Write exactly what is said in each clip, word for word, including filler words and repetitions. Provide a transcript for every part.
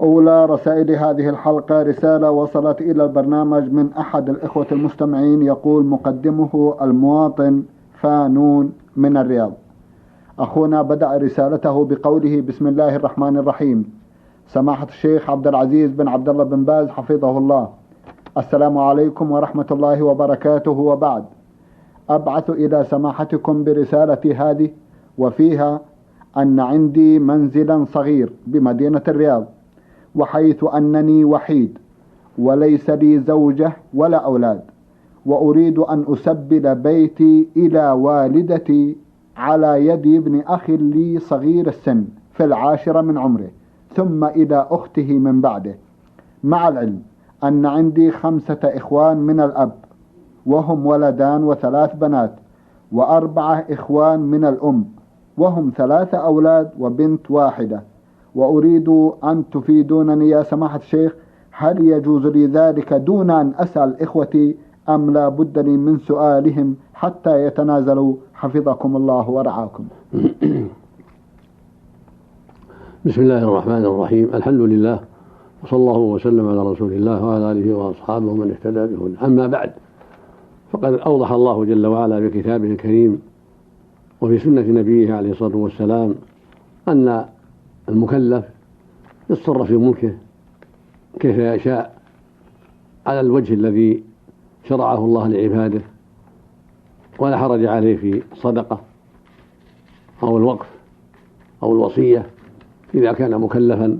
أولى رسائل هذه الحلقة رسالة وصلت إلى البرنامج من أحد الإخوة المستمعين، يقول مقدمه المواطن فانون من الرياض. أخونا بدأ رسالته بقوله: بسم الله الرحمن الرحيم. سماحة الشيخ عبد العزيز بن عبد الله بن باز حفظه الله، السلام عليكم ورحمة الله وبركاته، وبعد. أبعث إلى سماحتكم برسالتي هذه وفيها أن عندي منزلا صغير بمدينة الرياض، وحيث أنني وحيد وليس لي زوجة ولا أولاد، وأريد أن أسبل بيتي إلى والدتي على يد ابن أخ لي صغير السن في العاشرة من عمره، ثم إلى أخته من بعده، مع العلم أن عندي خمسة إخوان من الأب، وهم ولدان وثلاث بنات، وأربعة إخوان من الأم، وهم ثلاثة أولاد وبنت واحدة. وأريد أن تفيدونني يا سماحة الشيخ، هل يجوز لي ذلك دون أن أسأل إخوتي، أم لا بد لي من سؤالهم حتى يتنازلوا؟ حفظكم الله ورعاكم. بسم الله الرحمن الرحيم. الحمد لله، وصلى الله وسلم على رسول الله وعلى آله وأصحابه من اهتدى بهدى. أما بعد، فقد أوضح الله جل وعلا بكتابه الكريم وفي سنة نبيه عليه الصلاة والسلام أن المكلف يتصرف في ملكه كيف يشاء على الوجه الذي شرعه الله لعباده، ولا حرج عليه في الصدقة أو الوقف أو الوصية إذا كان مكلفا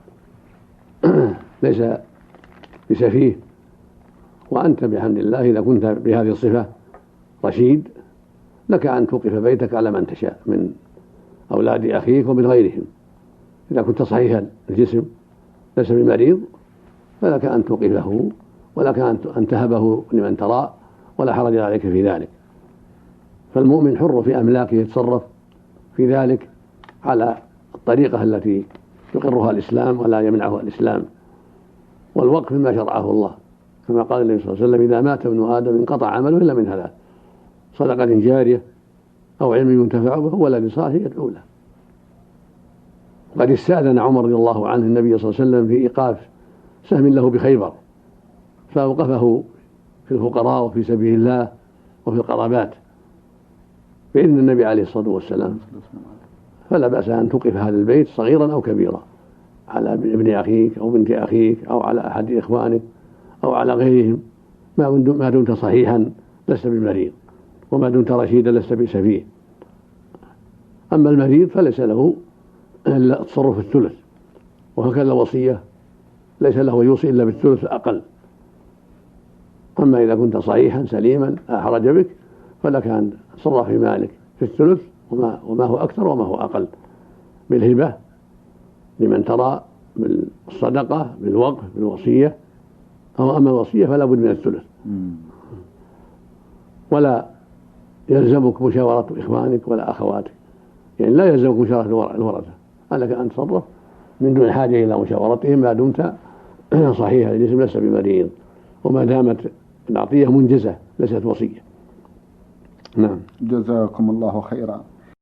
ليس بسفيه. وأنت بحمد الله إذا كنت بهذه الصفة رشيد لك أن توقف بيتك على من تشاء من أولاد أخيك ومن غيرهم. إذا كنت صحيح الجسم ليس بمريض فلك أن توقفه، ولك أن تهبه لمن ترى، ولا حرج عليك في ذلك. فالمؤمن حر في أملاكه يتصرف في ذلك على الطريقة التي يقرها الإسلام ولا يمنعها الإسلام. والوقف مما شرعه الله، كما قال النبي صلى الله عليه وسلم: إذا مات ابن آدم انقطع عمله إلا من ثلاث: صدقة جارية، أو علم ينتفع به، ولد صالح يدعو له. وقد استأذن عمر رضي الله عنه النبي صلى الله عليه وسلم في إيقاف سهم له بخيبر، فأوقفه في الفقراء وفي سبيل الله وفي القرابات بإذن النبي عليه الصلاة والسلام. فلا بأس أن توقف هذا البيت صغيرا أو كبيرا على ابن أخيك أو بنت أخيك أو على أحد إخوانك أو على غيرهم، ما دمت صحيحا لست بمريض، وما دمت رشيدا لست بسفيه. أما المريض فليس له إلا التصرف الثلث، وهكذا الوصية ليس له يوصي إلا بالثلث أقل. أما إذا كنت صحيحا سليما لا حرج بك فلك أن تصرف في مالك في الثلث، وما, وما هو أكثر وما هو أقل، بالهبة لمن ترى، بالصدقة، بالوقف، بالوصية. أو أما الوصية فلا بد من الثلث. ولا يلزمك مشاورة إخوانك ولا أخواتك، يعني لا يلزمك مشاورة الورثة، لك أن تصرف من دون حاجة إلى مشاورتهم ما دمت صحيح الجسم ليس بمريض، وما دامت العطية منجزة ليست وصية. نعم. جزاكم الله خيرا.